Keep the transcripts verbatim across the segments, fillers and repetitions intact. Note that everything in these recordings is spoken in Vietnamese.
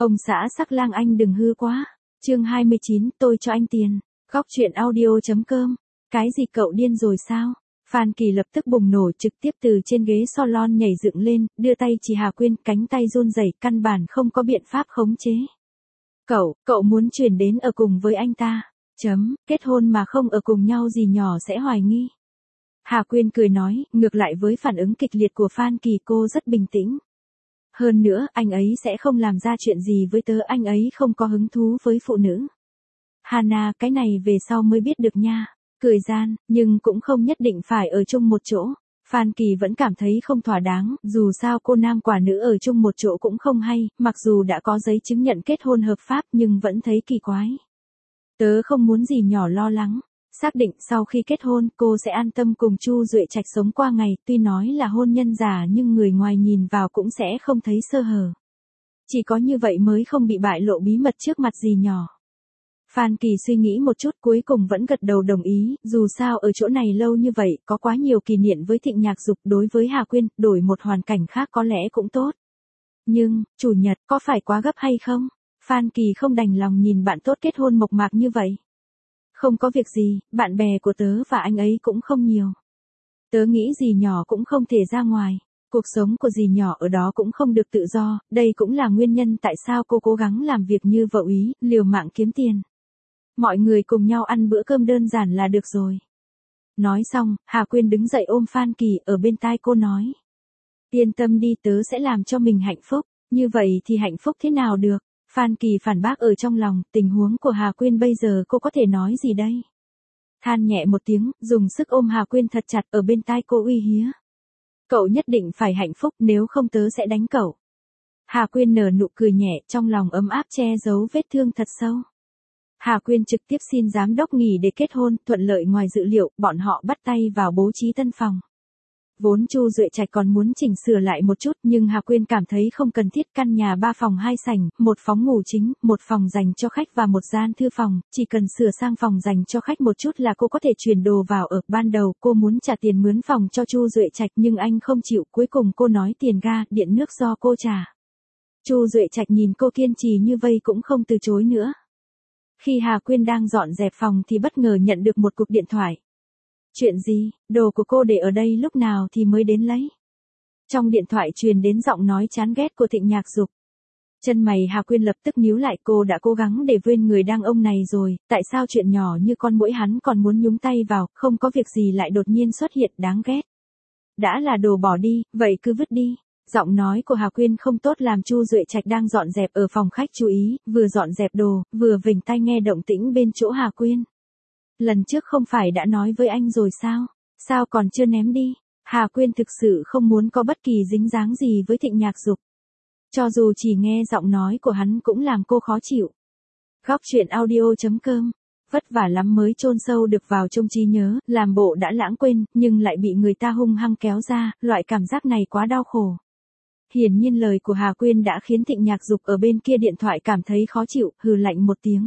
Ông xã sắc lang anh đừng hư quá. Chương hai mươi chín, tôi cho anh tiền. Góc truyện audio chấm com. Cái gì cậu điên rồi sao? Phan Kỳ lập tức bùng nổ, trực tiếp từ trên ghế salon nhảy dựng lên, đưa tay chỉ Hà Quyên, cánh tay run rẩy, căn bản không có biện pháp khống chế. Cậu, cậu muốn chuyển đến ở cùng với anh ta. Chấm, kết hôn mà không ở cùng nhau gì nhỏ sẽ hoài nghi. Hà Quyên cười nói, ngược lại với phản ứng kịch liệt của Phan Kỳ cô rất bình tĩnh. Hơn nữa, anh ấy sẽ không làm ra chuyện gì với tớ, anh ấy không có hứng thú với phụ nữ. Hana, cái này về sau mới biết được nha. Cười gian, nhưng cũng không nhất định phải ở chung một chỗ. Phan Kỳ vẫn cảm thấy không thỏa đáng, dù sao cô nam quả nữ ở chung một chỗ cũng không hay, mặc dù đã có giấy chứng nhận kết hôn hợp pháp nhưng vẫn thấy kỳ quái. Tớ không muốn gì nhỏ lo lắng. Xác định sau khi kết hôn cô sẽ an tâm cùng Chu Duệ Trạch sống qua ngày, tuy nói là hôn nhân giả nhưng người ngoài nhìn vào cũng sẽ không thấy sơ hở. Chỉ có như vậy mới không bị bại lộ bí mật trước mặt dì nhỏ. Phan Kỳ suy nghĩ một chút cuối cùng vẫn gật đầu đồng ý, dù sao ở chỗ này lâu như vậy, có quá nhiều kỷ niệm với Thịnh Nhạc Dục, đối với Hà Quyên, đổi một hoàn cảnh khác có lẽ cũng tốt. Nhưng, chủ nhật, có phải quá gấp hay không? Phan Kỳ không đành lòng nhìn bạn tốt kết hôn mộc mạc như vậy. Không có việc gì, bạn bè của tớ và anh ấy cũng không nhiều. Tớ nghĩ dì nhỏ cũng không thể ra ngoài. Cuộc sống của dì nhỏ ở đó cũng không được tự do, đây cũng là nguyên nhân tại sao cô cố gắng làm việc như vợ úy, liều mạng kiếm tiền. Mọi người cùng nhau ăn bữa cơm đơn giản là được rồi. Nói xong, Hà Quyên đứng dậy ôm Phan Kỳ, ở bên tai cô nói. Yên tâm đi, tớ sẽ làm cho mình hạnh phúc. Như vậy thì hạnh phúc thế nào được? Phan Kỳ phản bác ở trong lòng, tình huống của Hà Quyên bây giờ cô có thể nói gì đây? Than nhẹ một tiếng, dùng sức ôm Hà Quyên thật chặt, ở bên tai cô uy hía. Cậu nhất định phải hạnh phúc, nếu không tớ sẽ đánh cậu. Hà Quyên nở nụ cười nhẹ, trong lòng ấm áp che giấu vết thương thật sâu. Hà Quyên trực tiếp xin giám đốc nghỉ để kết hôn, thuận lợi ngoài dự liệu, bọn họ bắt tay vào bố trí tân phòng. Vốn Chu Duệ Trạch còn muốn chỉnh sửa lại một chút nhưng Hà Quyên cảm thấy không cần thiết, căn nhà ba phòng hai sảnh, một phòng ngủ chính, một phòng dành cho khách và một gian thư phòng, chỉ cần sửa sang phòng dành cho khách một chút là cô có thể chuyển đồ vào ở. Ban đầu cô muốn trả tiền mướn phòng cho Chu Duệ Trạch nhưng anh không chịu, cuối cùng cô nói tiền ga, điện nước do cô trả. Chu Duệ Trạch nhìn cô kiên trì như vây cũng không từ chối nữa. Khi Hà Quyên đang dọn dẹp phòng thì bất ngờ nhận được một cuộc điện thoại. Chuyện gì, đồ của cô để ở đây lúc nào thì mới đến lấy? Trong điện thoại truyền đến giọng nói chán ghét của Thịnh Nhạc Dục. Chân mày Hà Quyên lập tức nhíu lại, cô đã cố gắng để quên người đàn ông này rồi, tại sao chuyện nhỏ như con muỗi hắn còn muốn nhúng tay vào, không có việc gì lại đột nhiên xuất hiện, đáng ghét. Đã là đồ bỏ đi, vậy cứ vứt đi. Giọng nói của Hà Quyên không tốt làm Chu Duệ Trạch đang dọn dẹp ở phòng khách chú ý, vừa dọn dẹp đồ, vừa vểnh tai nghe động tĩnh bên chỗ Hà Quyên. Lần trước không phải đã nói với anh rồi sao? Sao còn chưa ném đi? Hà Quyên thực sự không muốn có bất kỳ dính dáng gì với Thịnh Nhạc Dục. Cho dù chỉ nghe giọng nói của hắn cũng làm cô khó chịu. Góc truyện audio chấm com. Vất vả lắm mới chôn sâu được vào trong trí nhớ, làm bộ đã lãng quên, nhưng lại bị người ta hung hăng kéo ra, loại cảm giác này quá đau khổ. Hiển nhiên lời của Hà Quyên đã khiến Thịnh Nhạc Dục ở bên kia điện thoại cảm thấy khó chịu, hừ lạnh một tiếng.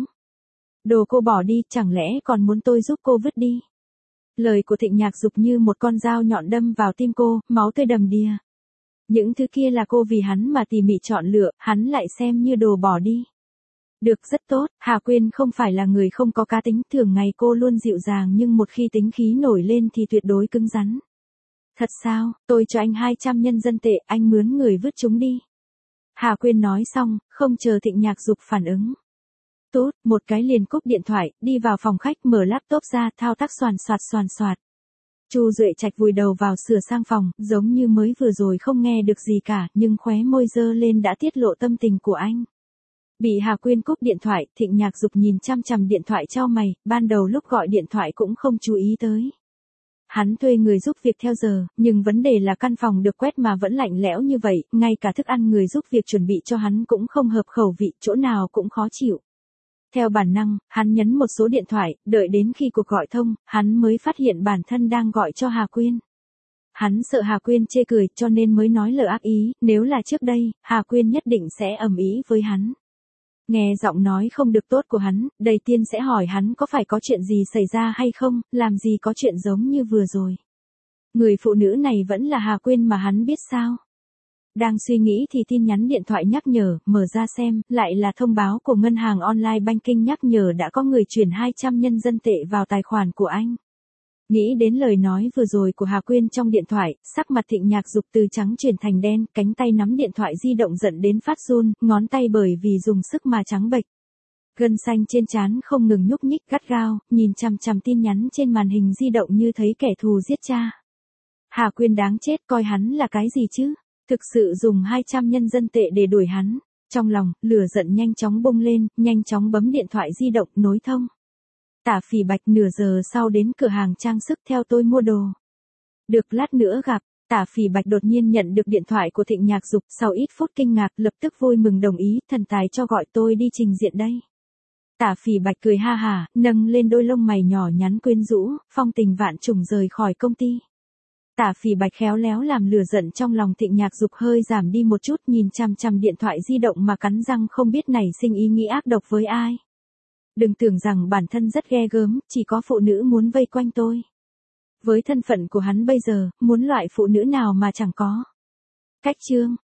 Đồ cô bỏ đi, chẳng lẽ còn muốn tôi giúp cô vứt đi? Lời của Thịnh Nhạc Dục như một con dao nhọn đâm vào tim cô, máu tươi đầm đìa. Những thứ kia là cô vì hắn mà tỉ mỉ chọn lựa, hắn lại xem như đồ bỏ đi. Được, rất tốt, Hà Quyên không phải là người không có cá tính, thường ngày cô luôn dịu dàng nhưng một khi tính khí nổi lên thì tuyệt đối cứng rắn. Thật sao, tôi cho anh hai trăm nhân dân tệ, anh mướn người vứt chúng đi. Hà Quyên nói xong, không chờ Thịnh Nhạc Dục phản ứng. Tốt, một cái liền cúp điện thoại, đi vào phòng khách mở laptop ra, thao tác soàn soạt soàn soạt. Chu Duệ Trạch vùi đầu vào sửa sang phòng, giống như mới vừa rồi không nghe được gì cả, nhưng khóe môi dơ lên đã tiết lộ tâm tình của anh. Bị Hà Quyên cúp điện thoại, Thịnh Nhạc Dục nhìn chăm chằm điện thoại chau mày, ban đầu lúc gọi điện thoại cũng không chú ý tới. Hắn thuê người giúp việc theo giờ, nhưng vấn đề là căn phòng được quét mà vẫn lạnh lẽo như vậy, ngay cả thức ăn người giúp việc chuẩn bị cho hắn cũng không hợp khẩu vị, chỗ nào cũng khó chịu. Theo bản năng, hắn nhấn một số điện thoại, đợi đến khi cuộc gọi thông, hắn mới phát hiện bản thân đang gọi cho Hà Quyên. Hắn sợ Hà Quyên chê cười cho nên mới nói lời ác ý, nếu là trước đây, Hà Quyên nhất định sẽ ầm ĩ với hắn. Nghe giọng nói không được tốt của hắn, đầy tiên sẽ hỏi hắn có phải có chuyện gì xảy ra hay không, làm gì có chuyện giống như vừa rồi. Người phụ nữ này vẫn là Hà Quyên mà hắn biết sao. Đang suy nghĩ thì tin nhắn điện thoại nhắc nhở, mở ra xem, lại là thông báo của ngân hàng online banking nhắc nhở đã có người chuyển hai trăm nhân dân tệ vào tài khoản của anh. Nghĩ đến lời nói vừa rồi của Hà Quyên trong điện thoại, sắc mặt Thịnh Nhạc Dục từ trắng chuyển thành đen, cánh tay nắm điện thoại di động giận đến phát run, ngón tay bởi vì dùng sức mà trắng bệch. Gân xanh trên trán không ngừng nhúc nhích gắt gao, nhìn chằm chằm tin nhắn trên màn hình di động như thấy kẻ thù giết cha. Hà Quyên đáng chết, coi hắn là cái gì chứ? Thực sự dùng hai trăm nhân dân tệ để đuổi hắn. Trong lòng, lửa giận nhanh chóng bung lên, nhanh chóng bấm điện thoại di động nối thông. Tả Phỉ Bạch nửa giờ sau đến cửa hàng trang sức theo tôi mua đồ. Được lát nữa gặp. Tả Phỉ Bạch đột nhiên nhận được điện thoại của Thịnh Nhạc Dục, sau ít phút kinh ngạc lập tức vui mừng đồng ý, thần tài cho gọi tôi đi trình diện đây. Tả Phỉ Bạch cười ha hả, nâng lên đôi lông mày nhỏ nhắn quyến rũ, phong tình vạn trùng rời khỏi công ty. Tả Phỉ Bạch khéo léo làm lửa giận trong lòng Thịnh Nhạc Dục hơi giảm đi một chút, nhìn chằm chằm điện thoại di động mà cắn răng không biết nảy sinh ý nghĩ ác độc với ai. Đừng tưởng rằng bản thân rất ghê gớm, chỉ có phụ nữ muốn vây quanh tôi. Với thân phận của hắn bây giờ, muốn loại phụ nữ nào mà chẳng có. Cách chương